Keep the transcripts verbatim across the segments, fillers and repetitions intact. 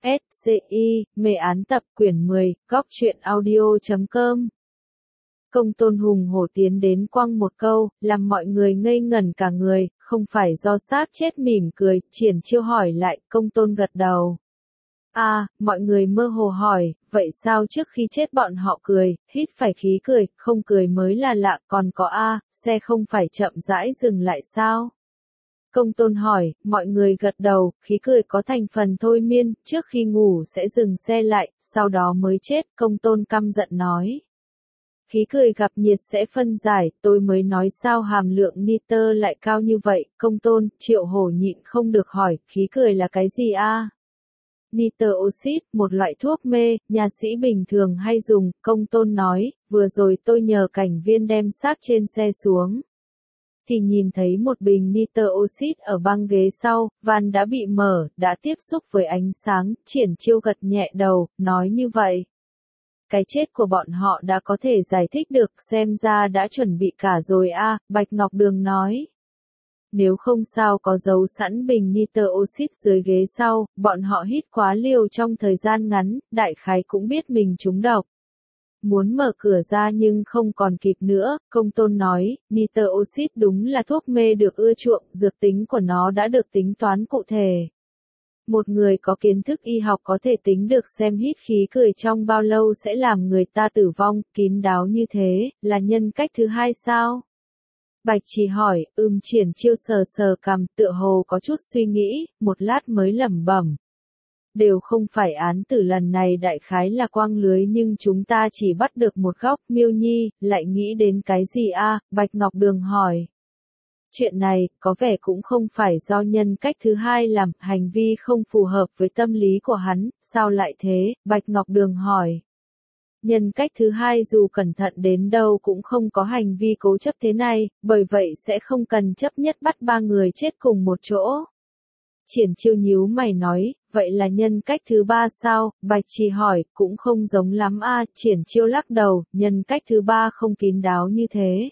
S C I, mê án tập quyển mười, góc truyện audio chấm com. Công Tôn hùng hổ tiến đến quăng một câu, làm mọi người ngây ngẩn cả người, không phải do xác chết mỉm cười, Triển Chiêu hỏi lại, Công Tôn gật đầu. À, mọi người mơ hồ hỏi, vậy sao trước khi chết bọn họ cười, hít phải khí cười, không cười mới là lạ, còn có a, xe không phải chậm rãi dừng lại sao? Công Tôn hỏi, mọi người gật đầu, khí cười có thành phần thôi miên, trước khi ngủ sẽ dừng xe lại, sau đó mới chết, Công Tôn căm giận nói. Khí cười gặp nhiệt sẽ phân giải, tôi mới nói sao hàm lượng nitơ lại cao như vậy, Công Tôn, Triệu Hổ nhịn không được hỏi, khí cười là cái gì a? Nitơ oxit, một loại thuốc mê, nha sĩ bình thường hay dùng, Công Tôn nói, vừa rồi tôi nhờ cảnh viên đem xác trên xe xuống. Thì nhìn thấy một bình nitơ oxit ở băng ghế sau, van đã bị mở, đã tiếp xúc với ánh sáng, Triển Chiêu gật nhẹ đầu, nói như vậy. Cái chết của bọn họ đã có thể giải thích được, xem ra đã chuẩn bị cả rồi a, Bạch Ngọc Đường nói. Nếu không sao có giấu sẵn bình nitơ oxit dưới ghế sau, bọn họ hít quá liều trong thời gian ngắn, đại khái cũng biết mình trúng độc. Muốn mở cửa ra nhưng không còn kịp nữa, Công Tôn nói, nitơ oxit đúng là thuốc mê được ưa chuộng, dược tính của nó đã được tính toán cụ thể. Một người có kiến thức y học có thể tính được xem hít khí cười trong bao lâu sẽ làm người ta tử vong, kín đáo như thế, là nhân cách thứ hai sao? Bạch Chỉ hỏi, ưm Triển Chiêu sờ sờ cằm, tựa hồ có chút suy nghĩ, một lát mới lẩm bẩm. Đều không phải án tử lần này đại khái là quang lưới nhưng chúng ta chỉ bắt được một góc, Miêu Nhi, lại nghĩ đến cái gì a? Bạch Ngọc Đường hỏi. Chuyện này, có vẻ cũng không phải do nhân cách thứ hai làm, hành vi không phù hợp với tâm lý của hắn, sao lại thế? Bạch Ngọc Đường hỏi. Nhân cách thứ hai dù cẩn thận đến đâu cũng không có hành vi cố chấp thế này, bởi vậy sẽ không cần chấp nhất bắt ba người chết cùng một chỗ. Triển Chiêu nhíu mày nói, vậy là nhân cách thứ ba sao? Bạch Chỉ hỏi, cũng không giống lắm a. Triển Chiêu lắc đầu, nhân cách thứ ba không kín đáo như thế.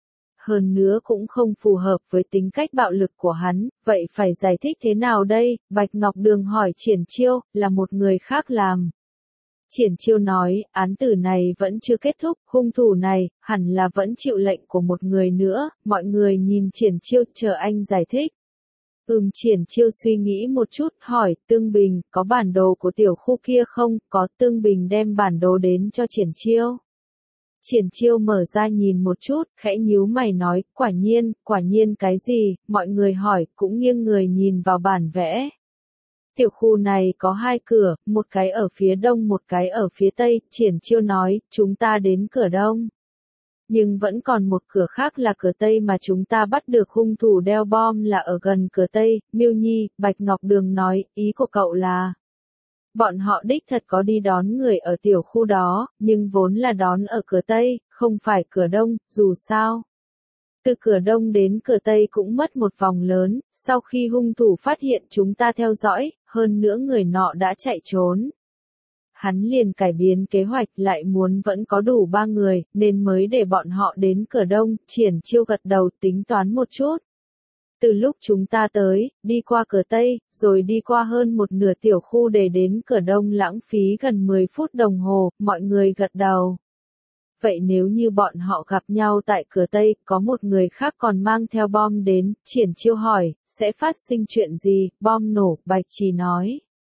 Hơn nữa cũng không phù hợp với tính cách bạo lực của hắn, vậy phải giải thích thế nào đây? Bạch Ngọc Đường hỏi Triển Chiêu, là một người khác làm. Triển Chiêu nói, án tử này vẫn chưa kết thúc, hung thủ này, hẳn là vẫn chịu lệnh của một người nữa, mọi người nhìn Triển Chiêu, chờ anh giải thích. Ừm Triển Chiêu suy nghĩ một chút, hỏi, Tương Bình, có bản đồ của tiểu khu kia không? Có, Tương Bình đem bản đồ đến cho Triển Chiêu. Triển Chiêu mở ra nhìn một chút, khẽ nhíu mày nói, quả nhiên, quả nhiên cái gì? Mọi người hỏi, cũng nghiêng người nhìn vào bản vẽ. Tiểu khu này có hai cửa, một cái ở phía đông một cái ở phía tây, Triển Chiêu nói, chúng ta đến cửa đông. Nhưng vẫn còn một cửa khác là cửa tây mà chúng ta bắt được hung thủ đeo bom là ở gần cửa tây, Miêu Nhi, Bạch Ngọc Đường nói, ý của cậu là. Bọn họ đích thật có đi đón người ở tiểu khu đó, nhưng vốn là đón ở cửa tây, không phải cửa đông, dù sao. Từ cửa đông đến cửa tây cũng mất một vòng lớn, sau khi hung thủ phát hiện chúng ta theo dõi, hơn nữa người nọ đã chạy trốn. Hắn liền cải biến kế hoạch lại muốn vẫn có đủ ba người, nên mới để bọn họ đến cửa đông, Triển Chiêu gật đầu tính toán một chút. Từ lúc chúng ta tới, đi qua cửa Tây, rồi đi qua hơn một nửa tiểu khu để đến cửa đông lãng phí gần mười phút đồng hồ, mọi người gật đầu. Vậy nếu như bọn họ gặp nhau tại cửa Tây, có một người khác còn mang theo bom đến, Triển Chiêu hỏi, sẽ phát sinh chuyện gì, bom nổ, Bạch Chỉ nói.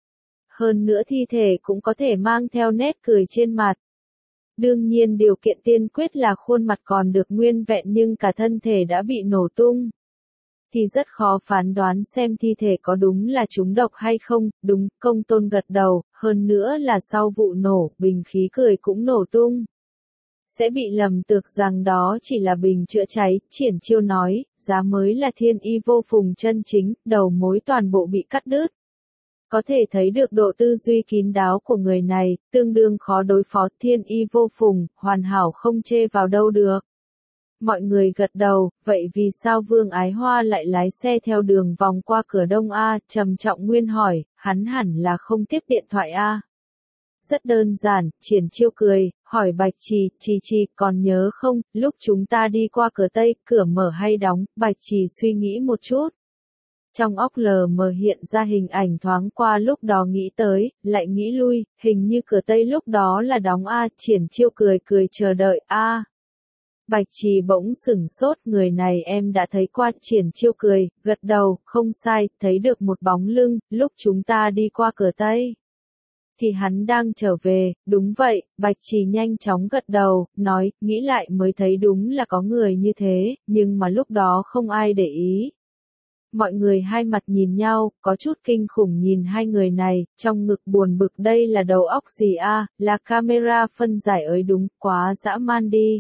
Hơn nữa thi thể cũng có thể mang theo nét cười trên mặt. Đương nhiên điều kiện tiên quyết là khuôn mặt còn được nguyên vẹn nhưng cả thân thể đã bị nổ tung. Thì rất khó phán đoán xem thi thể có đúng là trúng độc hay không, đúng, Công Tôn gật đầu, hơn nữa là sau vụ nổ, bình khí cười cũng nổ tung. Sẽ bị lầm tưởng rằng đó chỉ là bình chữa cháy, Triển Chiêu nói, giá mới là thiên y vô phùng chân chính, đầu mối toàn bộ bị cắt đứt. Có thể thấy được độ tư duy kín đáo của người này, tương đương khó đối phó, thiên y vô phùng, hoàn hảo không chê vào đâu được. Mọi người gật đầu, vậy vì sao Vương Ái Hoa lại lái xe theo đường vòng qua cửa đông A, trầm trọng nguyên hỏi, hắn hẳn là không tiếp điện thoại A. Rất đơn giản, Triển Chiêu cười, hỏi Bạch Trì, Trì Trì, còn nhớ không, lúc chúng ta đi qua cửa Tây, cửa mở hay đóng, Bạch Trì suy nghĩ một chút. Trong óc lờ mờ hiện ra hình ảnh thoáng qua lúc đó nghĩ tới, lại nghĩ lui, hình như cửa Tây lúc đó là đóng a, Triển Chiêu cười cười chờ đợi a. Bạch Trì bỗng sửng sốt, người này em đã thấy qua. Triển Chiêu cười, gật đầu, không sai, thấy được một bóng lưng, lúc chúng ta đi qua cửa Tây. Thì hắn đang trở về, đúng vậy, Bạch Trì nhanh chóng gật đầu, nói, nghĩ lại mới thấy đúng là có người như thế, nhưng mà lúc đó không ai để ý. Mọi người hai mặt nhìn nhau, có chút kinh khủng nhìn hai người này, trong ngực buồn bực đây là đầu óc gì a, là camera phân giải ấy đúng, quá dã man đi.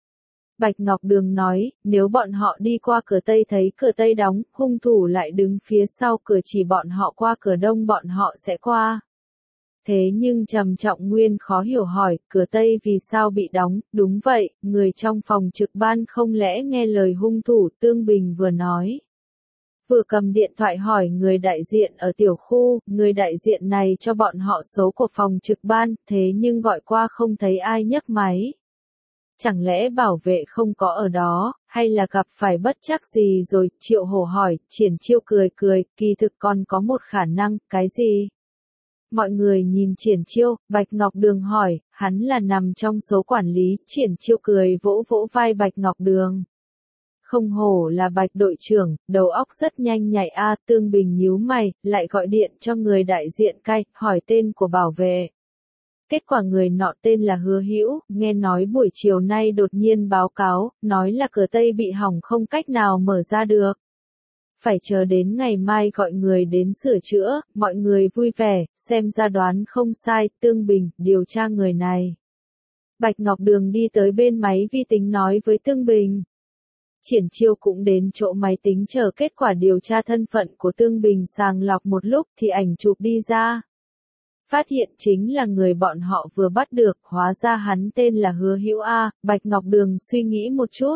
Bạch Ngọc Đường nói, nếu bọn họ đi qua cửa Tây thấy cửa Tây đóng, hung thủ lại đứng phía sau cửa chỉ bọn họ qua cửa Đông bọn họ sẽ qua. Thế nhưng Trầm Trọng Nguyên khó hiểu hỏi, cửa Tây vì sao bị đóng, đúng vậy, người trong phòng trực ban không lẽ nghe lời hung thủ, Tương Bình vừa nói. Vừa cầm điện thoại hỏi người đại diện ở tiểu khu, người đại diện này cho bọn họ số của phòng trực ban, thế nhưng gọi qua không thấy ai nhấc máy. Chẳng lẽ bảo vệ không có ở đó, hay là gặp phải bất trắc gì rồi, Triệu Hổ hỏi, Triển Chiêu cười cười, kỳ thực còn có một khả năng, cái gì? Mọi người nhìn Triển Chiêu, Bạch Ngọc Đường hỏi, hắn là nằm trong số quản lý, Triển Chiêu cười vỗ vỗ vai Bạch Ngọc Đường. Không hổ là Bạch đội trưởng, đầu óc rất nhanh nhạy a, Tương Bình nhíu mày, lại gọi điện cho người đại diện cai, hỏi tên của bảo vệ. Kết quả người nọ tên là Hứa Hữu, nghe nói buổi chiều nay đột nhiên báo cáo, nói là cửa Tây bị hỏng không cách nào mở ra được. Phải chờ đến ngày mai gọi người đến sửa chữa, mọi người vui vẻ, xem ra đoán không sai, Tương Bình, điều tra người này. Bạch Ngọc Đường đi tới bên máy vi tính nói với Tương Bình. Triển Chiêu cũng đến chỗ máy tính chờ kết quả điều tra thân phận của Tương Bình sàng lọc một lúc thì ảnh chụp đi ra. Phát hiện chính là người bọn họ vừa bắt được, hóa ra hắn tên là Hứa Hữu A, Bạch Ngọc Đường suy nghĩ một chút.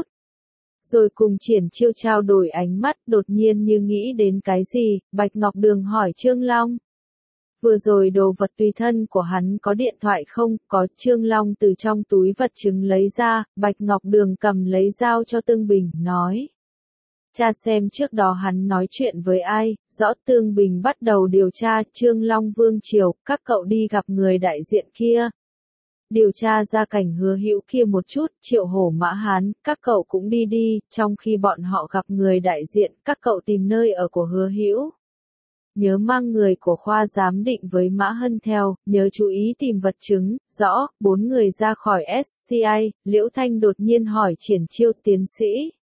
Rồi cùng Triển Chiêu trao đổi ánh mắt, đột nhiên như nghĩ đến cái gì, Bạch Ngọc Đường hỏi Trương Long. Vừa rồi đồ vật tùy thân của hắn có điện thoại không, có. Trương Long từ trong túi vật chứng lấy ra, Bạch Ngọc Đường cầm lấy dao cho Tương Bình, nói. Cha xem trước đó hắn nói chuyện với ai, rõ. Tương Bình bắt đầu điều tra, Trương Long Vương Triều, các cậu đi gặp người đại diện kia. Điều tra ra cảnh Hứa Hữu kia một chút, Triệu Hổ Mã Hán, các cậu cũng đi đi, trong khi bọn họ gặp người đại diện, các cậu tìm nơi ở của Hứa Hữu. Nhớ mang người của khoa giám định với Mã Hân theo, nhớ chú ý tìm vật chứng, rõ. Bốn người ra khỏi ét xê i, Liễu Thanh đột nhiên hỏi Triển Chiêu, tiến sĩ.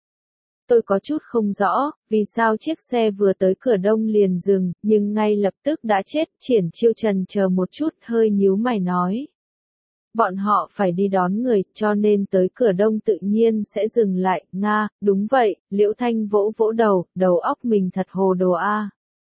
Tôi có chút không rõ, vì sao chiếc xe vừa tới cửa Đông liền dừng, nhưng ngay lập tức đã chết. Triển Chiêu trần chờ một chút, hơi nhíu mày nói. Bọn họ phải đi đón người, cho nên tới cửa Đông tự nhiên sẽ dừng lại. Nga, đúng vậy, Liễu Thanh vỗ vỗ đầu, đầu óc mình thật hồ đồ a.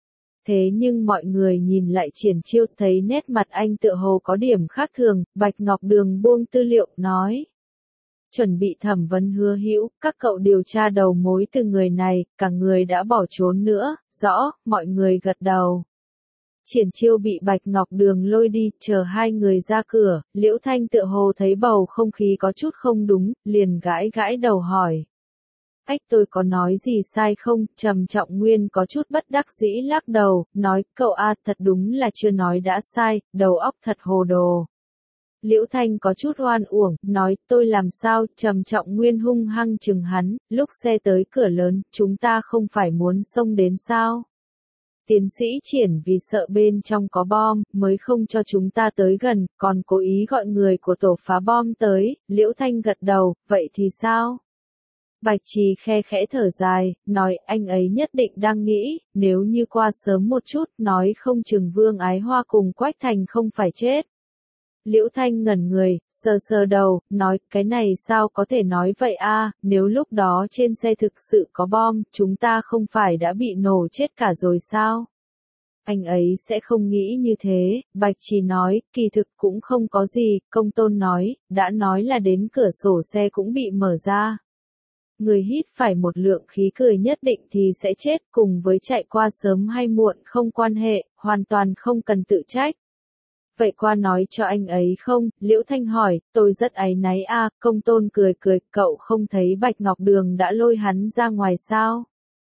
Thế nhưng mọi người nhìn lại Triển Chiêu thấy nét mặt anh tựa hồ có điểm khác thường, Bạch Ngọc Đường buông tư liệu, nói. Chuẩn bị thẩm vấn Hứa Hữu, các cậu điều tra đầu mối từ người này, cả người đã bỏ trốn nữa, rõ, mọi người gật đầu. Triển Chiêu bị Bạch Ngọc Đường lôi đi, chờ hai người ra cửa, Liễu Thanh tựa hồ thấy bầu không khí có chút không đúng, liền gãi gãi đầu hỏi. Ách tôi có nói gì sai không? Trầm Trọng Nguyên có chút bất đắc dĩ lắc đầu, nói, cậu a thật đúng là chưa nói đã sai, đầu óc thật hồ đồ. Liễu Thanh có chút oan uổng, nói, tôi làm sao? Trầm Trọng Nguyên hung hăng chừng hắn, lúc xe tới cửa lớn, chúng ta không phải muốn xông đến sao? Tiến sĩ Triển vì sợ bên trong có bom, mới không cho chúng ta tới gần, còn cố ý gọi người của tổ phá bom tới. Liễu Thanh gật đầu, vậy thì sao? Bạch Trì khe khẽ thở dài, nói, anh ấy nhất định đang nghĩ, nếu như qua sớm một chút, nói không chừng Vương Ái Hoa cùng Quách Thành không phải chết. Liễu Thanh ngẩn người, sờ sờ đầu, nói, cái này sao có thể nói vậy a? Nếu lúc đó trên xe thực sự có bom, chúng ta không phải đã bị nổ chết cả rồi sao? Anh ấy sẽ không nghĩ như thế, Bạch Trì nói, kỳ thực cũng không có gì. Công Tôn nói, đã nói là đến cửa sổ xe cũng bị mở ra. Người hít phải một lượng khí cười nhất định thì sẽ chết, cùng với chạy qua sớm hay muộn không quan hệ, hoàn toàn không cần tự trách. Vậy qua nói cho anh ấy không? Liễu Thanh hỏi, tôi rất áy náy a. Công Tôn cười cười, cậu không thấy Bạch Ngọc Đường đã lôi hắn ra ngoài sao?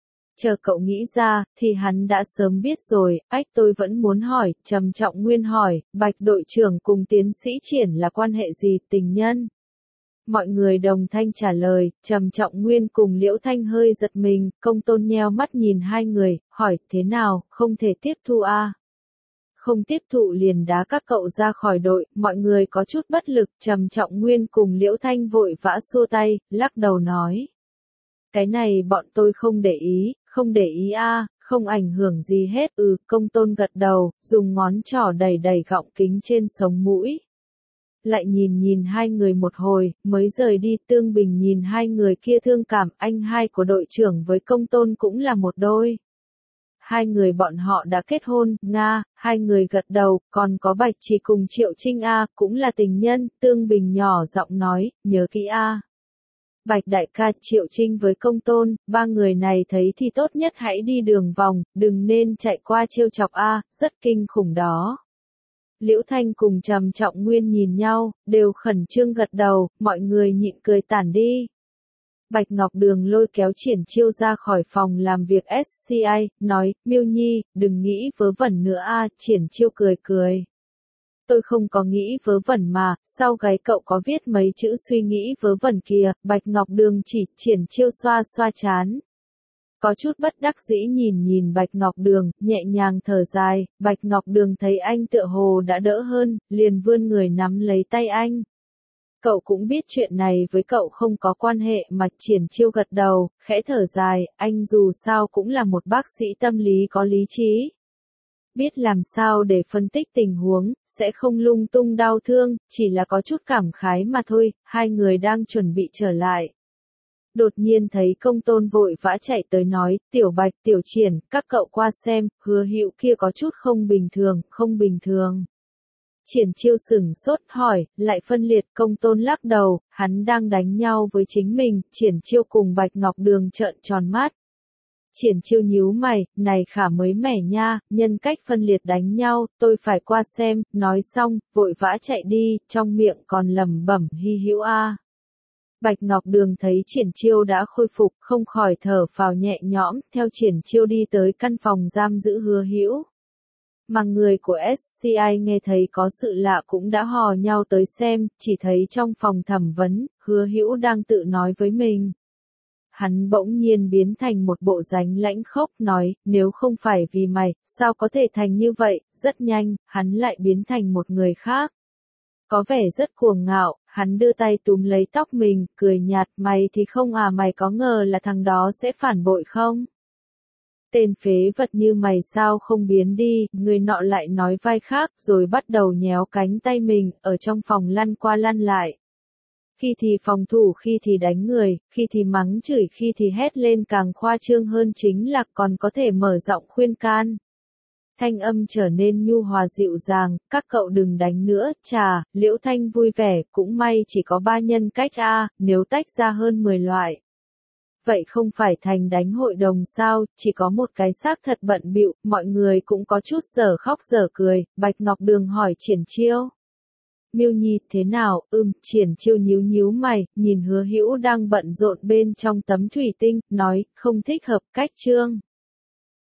Chờ cậu nghĩ ra, thì hắn đã sớm biết rồi, ách tôi vẫn muốn hỏi, trầm trọng nguyên hỏi, Bạch đội trưởng cùng tiến sĩ Triển là quan hệ gì, tình nhân? Mọi người đồng thanh trả lời, trầm trọng nguyên cùng Liễu Thanh hơi giật mình, Công Tôn nheo mắt nhìn hai người, hỏi, thế nào, không thể tiếp thu à? Không tiếp thụ liền đá các cậu ra khỏi đội, mọi người có chút bất lực, trầm trọng nguyên cùng Liễu Thanh vội vã xua tay, lắc đầu nói. Cái này bọn tôi không để ý, không để ý a, à, không ảnh hưởng gì hết, ừ, Công Tôn gật đầu, dùng ngón trỏ đẩy đẩy gọng kính trên sống mũi. Lại nhìn nhìn hai người một hồi, mới rời đi. Tương Bình nhìn hai người kia thương cảm, anh hai của đội trưởng với Công Tôn cũng là một đôi. Hai người bọn họ đã kết hôn, Nga, hai người gật đầu, còn có Bạch Chỉ cùng Triệu Trinh A, cũng là tình nhân, Tương Bình nhỏ giọng nói, nhớ kỹ A. Bạch đại ca, Triệu Trinh với Công Tôn, ba người này thấy thì tốt nhất hãy đi đường vòng, đừng nên chạy qua trêu chọc A, rất kinh khủng đó. Liễu Thanh cùng Trầm Trọng Nguyên nhìn nhau, đều khẩn trương gật đầu, mọi người nhịn cười tản đi. Bạch Ngọc Đường lôi kéo Triển Chiêu ra khỏi phòng làm việc ét xê i, nói, Miêu Nhi, đừng nghĩ vớ vẩn nữa a. Triển Chiêu cười cười. Tôi không có nghĩ vớ vẩn mà, sau gáy cậu có viết mấy chữ suy nghĩ vớ vẩn kìa, Bạch Ngọc Đường chỉ. Triển Chiêu xoa xoa chán. Có chút bất đắc dĩ nhìn nhìn Bạch Ngọc Đường, nhẹ nhàng thở dài, Bạch Ngọc Đường thấy anh tựa hồ đã đỡ hơn, liền vươn người nắm lấy tay anh. Cậu cũng biết chuyện này với cậu không có quan hệ mà. Triển Chiêu gật đầu, khẽ thở dài, anh dù sao cũng là một bác sĩ tâm lý có lý trí. Biết làm sao để phân tích tình huống, sẽ không lung tung đau thương, chỉ là có chút cảm khái mà thôi. Hai người đang chuẩn bị trở lại. Đột nhiên thấy Công Tôn vội vã chạy tới nói, Tiểu Bạch, Tiểu Triển, các cậu qua xem, Hứa Hữu kia có chút không bình thường, không bình thường. Triển Chiêu sửng sốt hỏi, lại phân liệt. Công Tôn lắc đầu, hắn đang đánh nhau với chính mình. Triển Chiêu cùng Bạch Ngọc Đường trợn tròn mắt. Triển Chiêu nhíu mày, này khả mới mẻ nha, nhân cách phân liệt đánh nhau, tôi phải qua xem, nói xong, vội vã chạy đi, trong miệng còn lẩm bẩm Hy Hữu a. Bạch Ngọc Đường thấy Triển Chiêu đã khôi phục, không khỏi thở phào nhẹ nhõm, theo Triển Chiêu đi tới căn phòng giam giữ Hứa Hữu. Mà người của ét xê i nghe thấy có sự lạ cũng đã hò nhau tới xem, chỉ thấy trong phòng thẩm vấn, Hứa Hữu đang tự nói với mình. Hắn bỗng nhiên biến thành một bộ dáng lãnh khốc nói, nếu không phải vì mày, sao có thể thành như vậy, rất nhanh, hắn lại biến thành một người khác. Có vẻ rất cuồng ngạo, hắn đưa tay túm lấy tóc mình, cười nhạt, mày thì không à, mày có ngờ là thằng đó sẽ phản bội không? Tên phế vật như mày sao không biến đi, người nọ lại nói vai khác, rồi bắt đầu nhéo cánh tay mình, ở trong phòng lăn qua lăn lại. Khi thì phòng thủ, khi thì đánh người, khi thì mắng chửi, khi thì hét lên, càng khoa trương hơn chính là còn có thể mở giọng khuyên can. Thanh âm trở nên nhu hòa dịu dàng, các cậu đừng đánh nữa, chà, Liễu Thanh vui vẻ, cũng may chỉ có ba nhân cách a, nếu tách ra hơn mười loại. Vậy không phải thành đánh hội đồng sao, chỉ có một cái xác thật bận bịu, mọi người cũng có chút dở khóc dở cười. Bạch Ngọc Đường hỏi Triển Chiêu. Miêu Nhi, thế nào, ưm, Triển Chiêu nhíu nhíu mày, nhìn Hứa Hữu đang bận rộn bên trong tấm thủy tinh, nói, không thích hợp, cách trương.